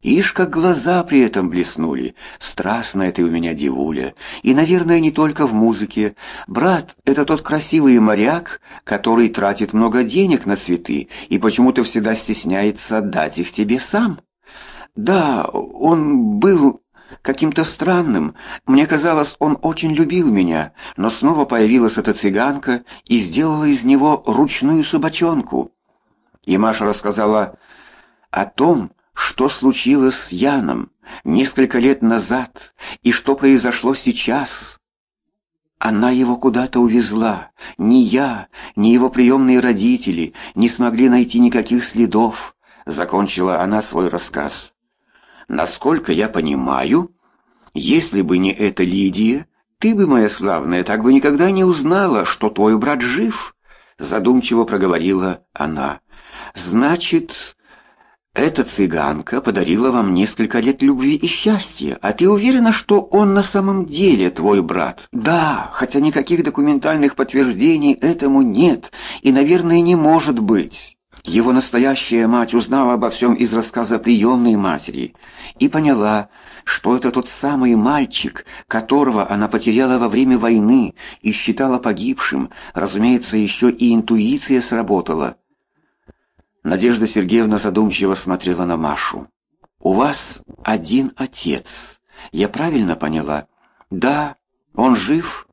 Ишь, как глаза при этом блеснули. Страстная ты у меня девуля. И, наверное, не только в музыке. Брат — это тот красивый моряк, который тратит много денег на цветы и почему-то всегда стесняется отдать их тебе сам. Да, он был каким-то странным. Мне казалось, он очень любил меня, но снова появилась эта цыганка и сделала из него ручную собачонку. И Маша рассказала о том, что случилось с Яном несколько лет назад и что произошло сейчас. Она его куда-то увезла. Ни я, ни его приемные родители не смогли найти никаких следов. Закончила она свой рассказ. Насколько я понимаю, если бы не эта Лидия, ты бы, моя славная, так бы никогда не узнала, что твой брат жив. Задумчиво проговорила она. Значит, эта цыганка подарила вам несколько лет любви и счастья, а ты уверена, что он на самом деле твой брат? Да, хотя никаких документальных подтверждений этому нет и, наверное, не может быть. Его настоящая мать узнала обо всем из рассказа приемной матери и поняла, что это тот самый мальчик, которого она потеряла во время войны и считала погибшим. Разумеется, еще и интуиция сработала. Надежда Сергеевна задумчиво смотрела на Машу. «У вас один отец. Я правильно поняла?» «Да, он жив».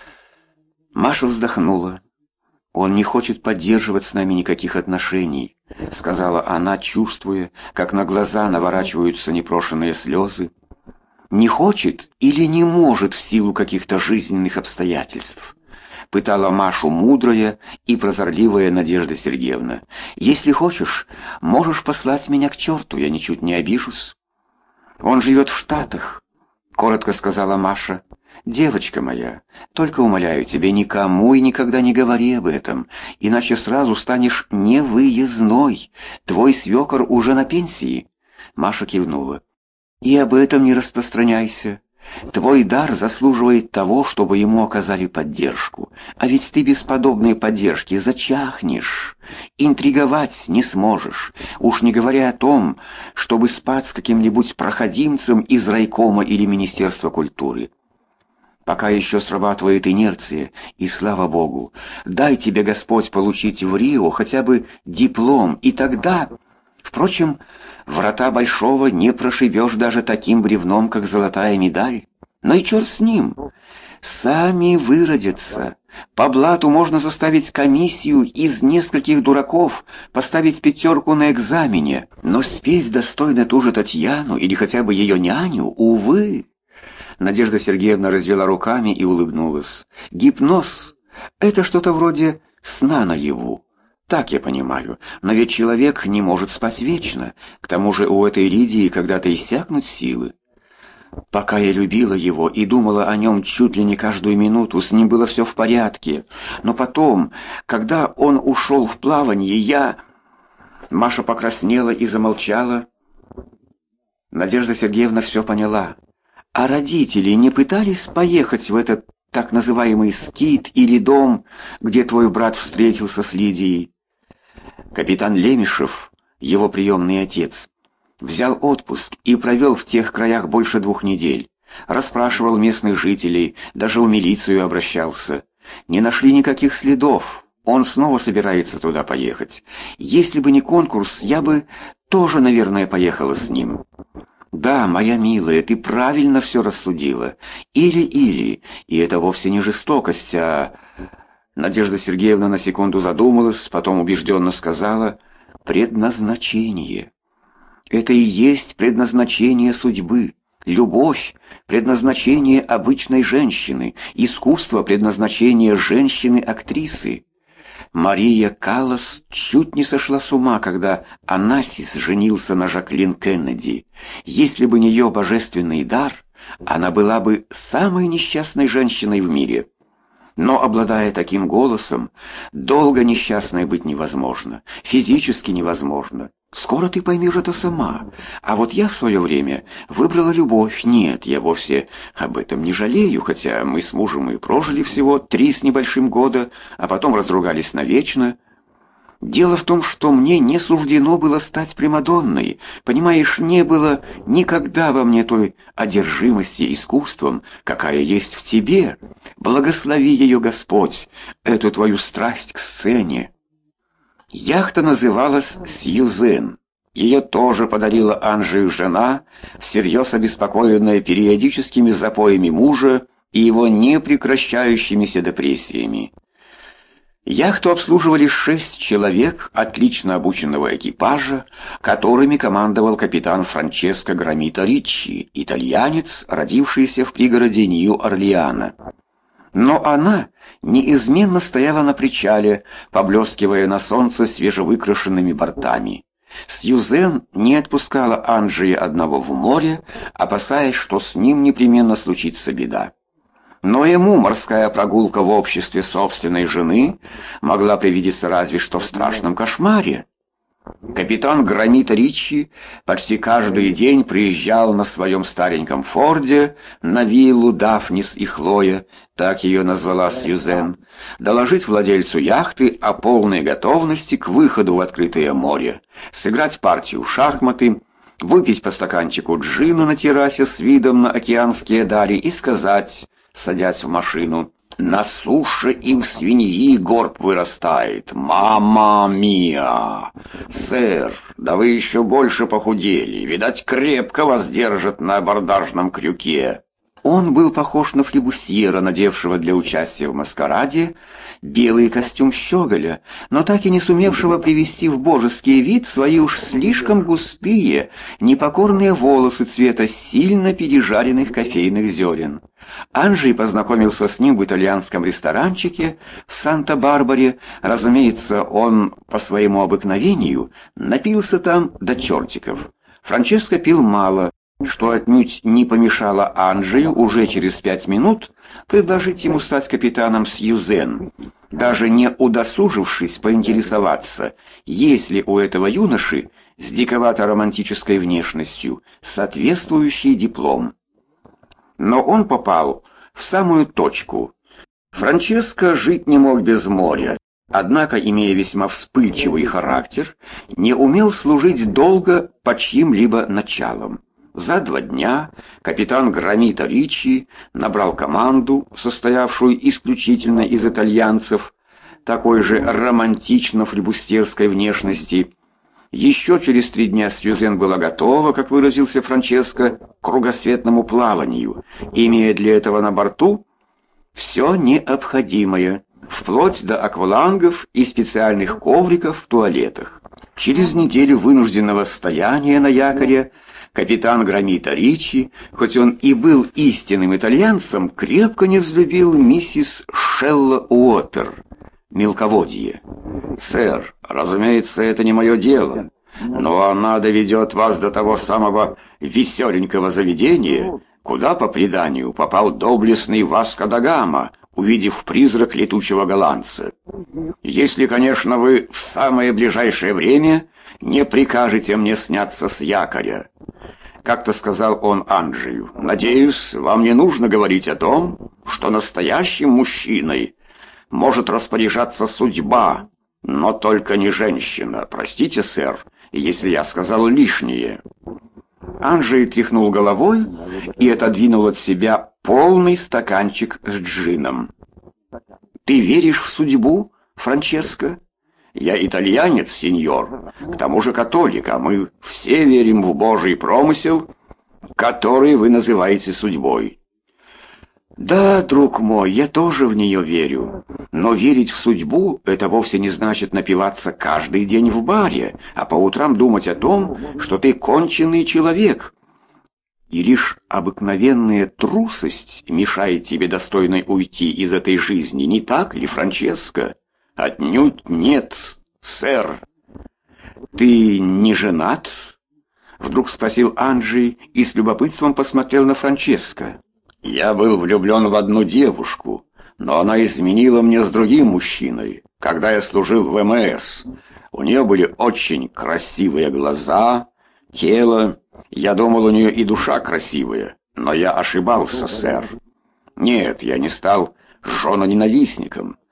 Маша вздохнула. «Он не хочет поддерживать с нами никаких отношений», — сказала она, чувствуя, как на глаза наворачиваются непрошенные слезы. «Не хочет или не может в силу каких-то жизненных обстоятельств?» Пытала Машу мудрая и прозорливая Надежда Сергеевна. «Если хочешь, можешь послать меня к черту, я ничуть не обижусь». «Он живет в Штатах», — коротко сказала Маша. «Девочка моя, только умоляю тебя, никому и никогда не говори об этом, иначе сразу станешь невыездной. Твой свекор уже на пенсии». Маша кивнула. «И об этом не распространяйся. Твой дар заслуживает того, чтобы ему оказали поддержку. А ведь ты без подобной поддержки зачахнешь. Интриговать не сможешь. Уж не говоря о том, чтобы спать с каким-нибудь проходимцем из райкома или Министерства культуры. Пока еще срабатывает инерция, и слава Богу, дай тебе Господь получить в Рио хотя бы диплом, и тогда... Впрочем, врата большого не прошибешь даже таким бревном, как золотая медаль. Но и черт с ним. Сами выродятся. По блату можно заставить комиссию из нескольких дураков поставить 5 на экзамене. Но спеть достойно ту же Татьяну или хотя бы ее няню, увы. Надежда Сергеевна развела руками и улыбнулась. Гипноз — это что-то вроде сна наяву. Так я понимаю, но ведь человек не может спать вечно. К тому же у этой Лидии когда-то иссякнут силы. Пока я любила его и думала о нем чуть ли не каждую минуту, с ним было все в порядке. Но потом, когда он ушел в плавание, я... Маша покраснела и замолчала. Надежда Сергеевна все поняла. А родители не пытались поехать в этот так называемый скит или дом, где твой брат встретился с Лидией? Капитан Лемешев, его приемный отец, взял отпуск и провел в тех краях больше 2 недель. Расспрашивал местных жителей, даже в милицию обращался. Не нашли никаких следов. Он снова собирается туда поехать. Если бы не конкурс, я бы тоже, наверное, поехала с ним. Да, моя милая, ты правильно все рассудила. Или, и это вовсе не жестокость, а... Надежда Сергеевна на секунду задумалась, потом убежденно сказала: «Предназначение. Это и есть предназначение судьбы. Любовь — предназначение обычной женщины, искусство — предназначение женщины-актрисы». Мария Каллас чуть не сошла с ума, когда Онассис женился на Жаклин Кеннеди. Если бы не ее божественный дар, она была бы самой несчастной женщиной в мире. Но, обладая таким голосом, долго несчастной быть невозможно, физически невозможно. Скоро ты поймешь это сама. А вот я в свое время выбрала любовь. Нет, я вовсе об этом не жалею, хотя мы с мужем и прожили всего 3 с небольшим года, а потом разругались навечно. Дело в том, что мне не суждено было стать примадонной. Понимаешь, не было никогда во мне той одержимости искусством, какая есть в тебе. Благослови ее, Господь, эту твою страсть к сцене. Яхта называлась «Сьюзен». Ее тоже подарила Анжею жена, всерьез обеспокоенная периодическими запоями мужа и его непрекращающимися депрессиями. Яхту обслуживали 6 человек отлично обученного экипажа, которыми командовал капитан Франческо Громито Риччи, итальянец, родившийся в пригороде Нью-Орлеана. Но она неизменно стояла на причале, поблескивая на солнце свежевыкрашенными бортами. Сьюзен не отпускала Анджея одного в море, опасаясь, что с ним непременно случится беда. Но ему морская прогулка в обществе собственной жены могла привидеться разве что в страшном кошмаре. Капитан Громито Риччи почти каждый день приезжал на своем стареньком Форде на виллу Дафнис и Хлоя, так ее назвала Сьюзен, доложить владельцу яхты о полной готовности к выходу в открытое море, сыграть партию в шахматы, выпить по стаканчику джина на террасе с видом на океанские дали и сказать, садясь в машину: «На суше и в свиньи горб вырастает. Мамма миа! Сэр, да вы еще больше похудели. Видать, крепко вас держат на абордажном крюке». Он был похож на флибустьера, надевшего для участия в маскараде белый костюм щеголя, но так и не сумевшего привести в божеский вид свои уж слишком густые, непокорные волосы цвета сильно пережаренных кофейных зерен. Анджей познакомился с ним в итальянском ресторанчике в Санта-Барбаре. Разумеется, он по своему обыкновению напился там до чертиков. Франческо пил мало, что отнюдь не помешало Анджею уже через 5 минут предложить ему стать капитаном Сьюзен, даже не удосужившись поинтересоваться, есть ли у этого юноши с диковато-романтической внешностью соответствующий диплом. Но он попал в самую точку. Франческо жить не мог без моря, однако, имея весьма вспыльчивый характер, не умел служить долго по чьим-либо началам. За 2 дня капитан Громито Риччи набрал команду, состоявшую исключительно из итальянцев, такой же романтично-флибустерской внешности. Еще через 3 дня Сьюзен была готова, как выразился Франческо, к кругосветному плаванию, имея для этого на борту все необходимое, вплоть до аквалангов и специальных ковриков в туалетах. Через неделю вынужденного стояния на якоре капитан Громито Риччи, хоть он и был истинным итальянцем, крепко не взлюбил миссис Шелла Уотер, мелководье. «Сэр, разумеется, это не мое дело, но она доведет вас до того самого веселенького заведения, куда, по преданию, попал доблестный Васко да Гама, увидев призрак летучего голландца. Если, конечно, вы в самое ближайшее время не прикажете мне сняться с якоря». Как-то сказал он Анджею: «Надеюсь, вам не нужно говорить о том, что настоящим мужчиной может распоряжаться судьба, но только не женщина. Простите, сэр, если я сказал лишнее». Анджей тряхнул головой и отодвинул от себя полный стаканчик с джином. «Ты веришь в судьбу, Франческо?» «Я итальянец, сеньор, к тому же католик, а мы все верим в Божий промысел, который вы называете судьбой». «Да, друг мой, я тоже в нее верю, но верить в судьбу — это вовсе не значит напиваться каждый день в баре, а по утрам думать о том, что ты конченый человек. И лишь обыкновенная трусость мешает тебе достойно уйти из этой жизни, не так ли, Франческо?» «Отнюдь нет, сэр». «Ты не женат?» — вдруг спросил Анджей и с любопытством посмотрел на Франческо. «Я был влюблен в одну девушку, но она изменила мне с другим мужчиной, когда я служил в ВМС. У нее были очень красивые глаза, тело. Я думал, у нее и душа красивая, но я ошибался, сэр. Нет, я не стал женоненавистником.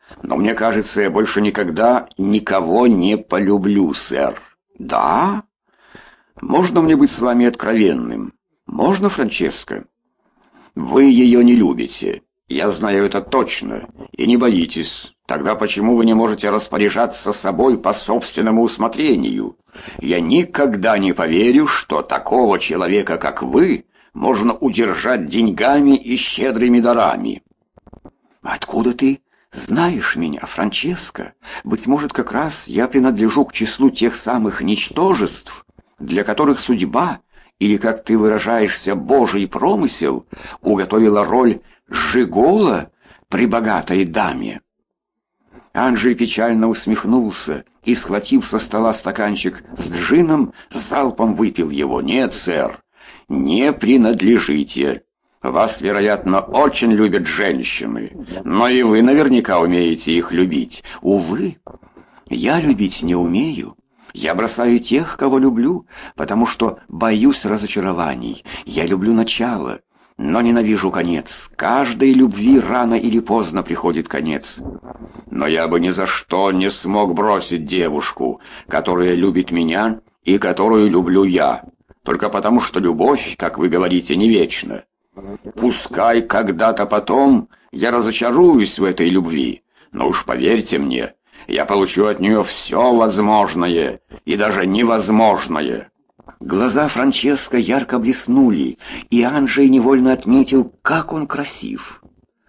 Но мне кажется, я больше никогда никого не полюблю, сэр. Да? Можно мне быть с вами откровенным? Можно, Франческо? Вы ее не любите. Я знаю это точно. И не боитесь. Тогда почему вы не можете распоряжаться собой по собственному усмотрению? Я никогда не поверю, что такого человека, как вы, можно удержать деньгами и щедрыми дарами. Откуда ты знаешь меня, Франческо? Быть может, как раз я принадлежу к числу тех самых ничтожеств, для которых судьба, или, как ты выражаешься, Божий промысел, уготовила роль жиголо при богатой даме. Анджей печально усмехнулся и, схватив со стола стаканчик с джином, залпом выпил его. «Нет, сэр, не принадлежите. Вас, вероятно, очень любят женщины, но и вы наверняка умеете их любить. Увы, я любить не умею. Я бросаю тех, кого люблю, потому что боюсь разочарований. Я люблю начало, но ненавижу конец. Каждой любви рано или поздно приходит конец. Но я бы ни за что не смог бросить девушку, которая любит меня и которую люблю я, только потому что любовь, как вы говорите, не вечна. Пускай когда-то потом я разочаруюсь в этой любви, но уж поверьте мне, я получу от нее все возможное и даже невозможное». Глаза Франческо ярко блеснули, и Анджей невольно отметил, как он красив.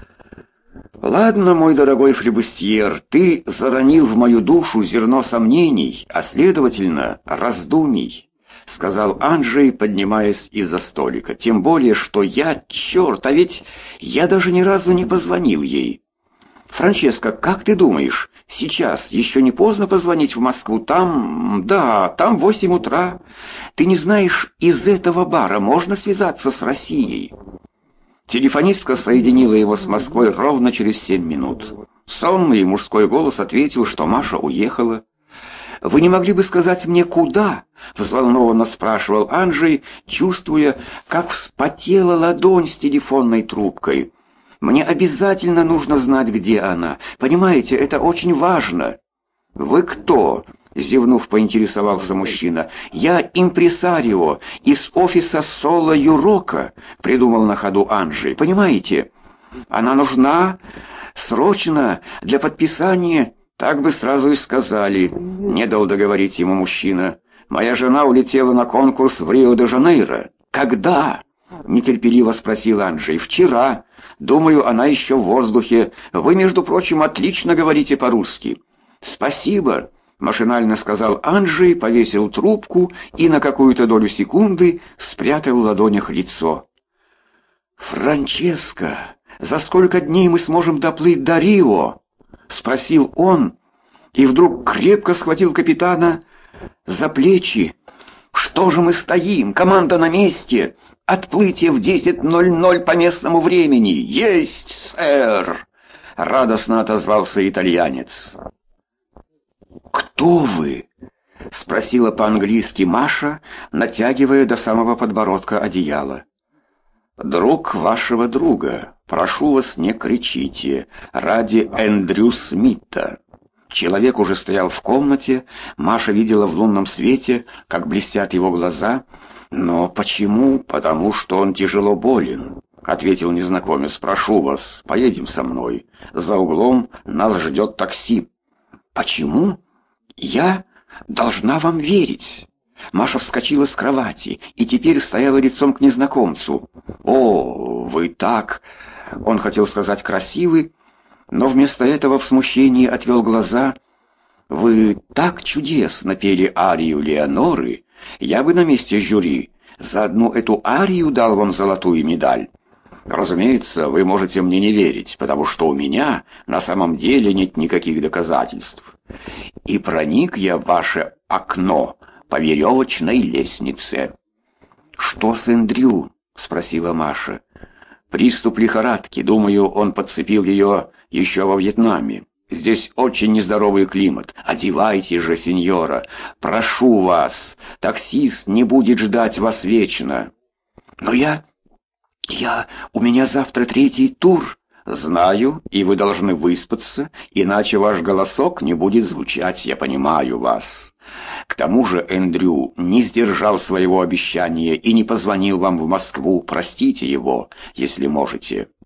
«Ладно, мой дорогой флебустьер, ты заронил в мою душу зерно сомнений, а следовательно, раздумий», — сказал Анджей, поднимаясь из-за столика. «Тем более, что я, черт, а ведь я даже ни разу не позвонил ей. Франческо, как ты думаешь, сейчас еще не поздно позвонить в Москву? Там 8 утра. Ты не знаешь, из этого бара можно связаться с Россией?» Телефонистка соединила его с Москвой ровно через 7 минут. Сонный мужской голос ответил, что Маша уехала. «Вы не могли бы сказать мне, куда?» — взволнованно спрашивал Анджей, чувствуя, как вспотела ладонь с телефонной трубкой. «Мне обязательно нужно знать, где она. Понимаете, это очень важно». «Вы кто?» — зевнув, поинтересовался мужчина. «Я импресарио из офиса Соло Юрока», — придумал на ходу Анджей. «Понимаете, она нужна срочно для подписания». «Так бы сразу и сказали», — не дал договорить ему мужчина. «Моя жена улетела на конкурс в Рио-де-Жанейро». «Когда?» — нетерпеливо спросил Анджей. «Вчера. Думаю, она еще в воздухе. Вы, между прочим, отлично говорите по-русски». «Спасибо», — машинально сказал Анджей, повесил трубку и на какую-то долю секунды спрятал в ладонях лицо. «Франческо, за сколько дней мы сможем доплыть до Рио?» — спросил он, и вдруг крепко схватил капитана за плечи. «Что же мы стоим? Команда на месте! Отплытие в 10:00 по местному времени! Есть, сэр!» — радостно отозвался итальянец. «Кто вы?» — спросила по-английски Маша, натягивая до самого подбородка одеяло. «Друг вашего друга. Прошу вас, не кричите. Ради Эндрю Смита». Человек уже стоял в комнате, Маша видела в лунном свете, как блестят его глаза. «Но почему?» «Потому что он тяжело болен», — ответил незнакомец. «Прошу вас, поедем со мной. За углом нас ждет такси». «Почему? Я должна вам верить». Маша вскочила с кровати и теперь стояла лицом к незнакомцу. «О, вы так...» Он хотел сказать «красивый», но вместо этого в смущении отвел глаза. «Вы так чудесно пели арию Леоноры. Я бы на месте жюри за одну эту арию дал вам золотую медаль. Разумеется, вы можете мне не верить, потому что у меня на самом деле нет никаких доказательств. И проник я в ваше окно по веревочной лестнице». «Что с Эндрю?» — спросила Маша. «Приступ лихорадки. Думаю, он подцепил ее еще во Вьетнаме. Здесь очень нездоровый климат. Одевайтесь же, сеньора. Прошу вас. Таксист не будет ждать вас вечно». «Но у меня завтра 3-й тур», «Знаю, и вы должны выспаться, иначе ваш голосок не будет звучать, я понимаю вас. К тому же Эндрю не сдержал своего обещания и не позвонил вам в Москву, простите его, если можете».